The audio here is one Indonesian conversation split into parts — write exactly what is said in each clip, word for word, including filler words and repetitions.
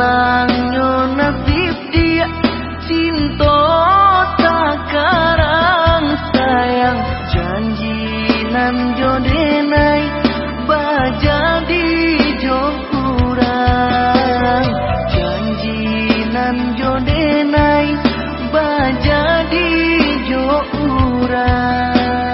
malangnya nasib dia cinta takarang sayang janji nan jodenai bajadi jokurang janji nan jodenai bajadi jokurang.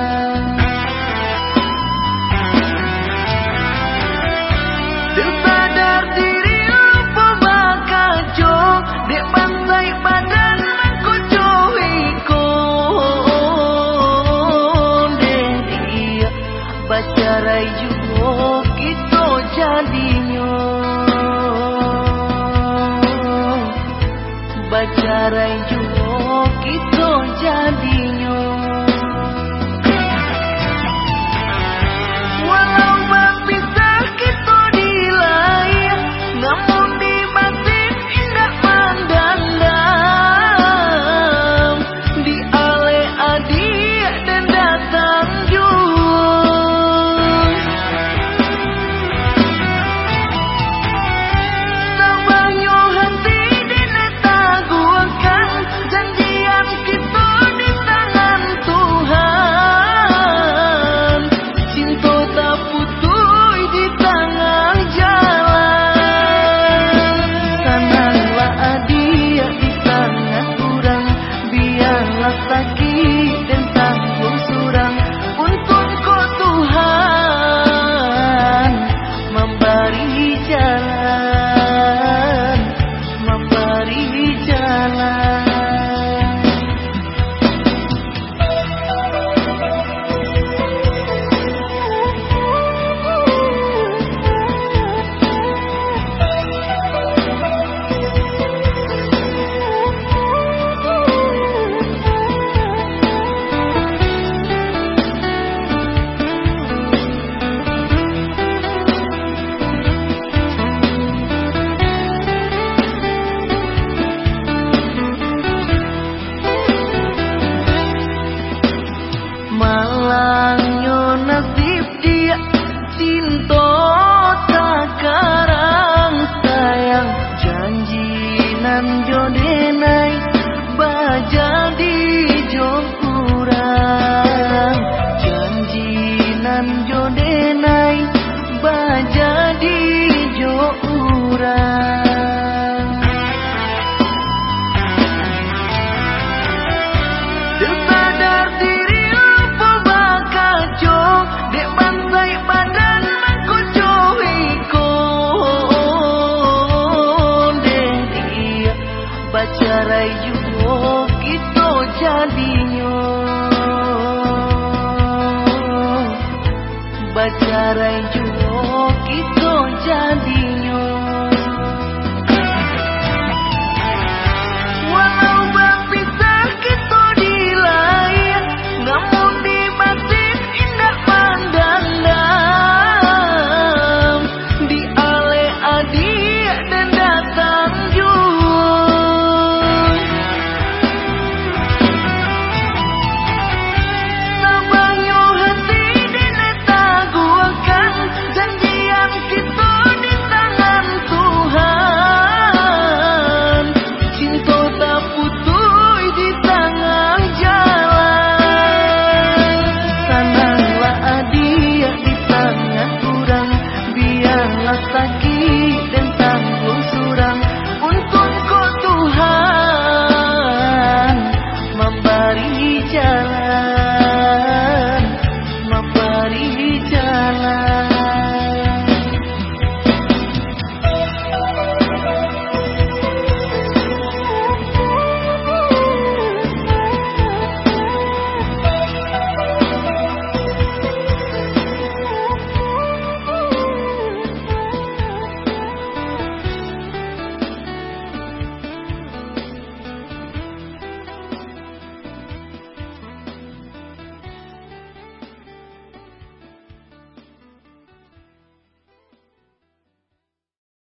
Bacarai juga kita jadinya Bacarai juga kita jadinya Walau berpisah kita dilayar namun di batin indah mandang di ale adik dan datang juga sakit dan tanggung surang untuk kau Tuhan memberi jalan memberi jalan. Malangnya nasib dia cinta takarang sayang janji nan jodenai bajadi jokurang janji nan jodenai bajadi jokurang. Bacarai juga kita jadinya Bacarai juga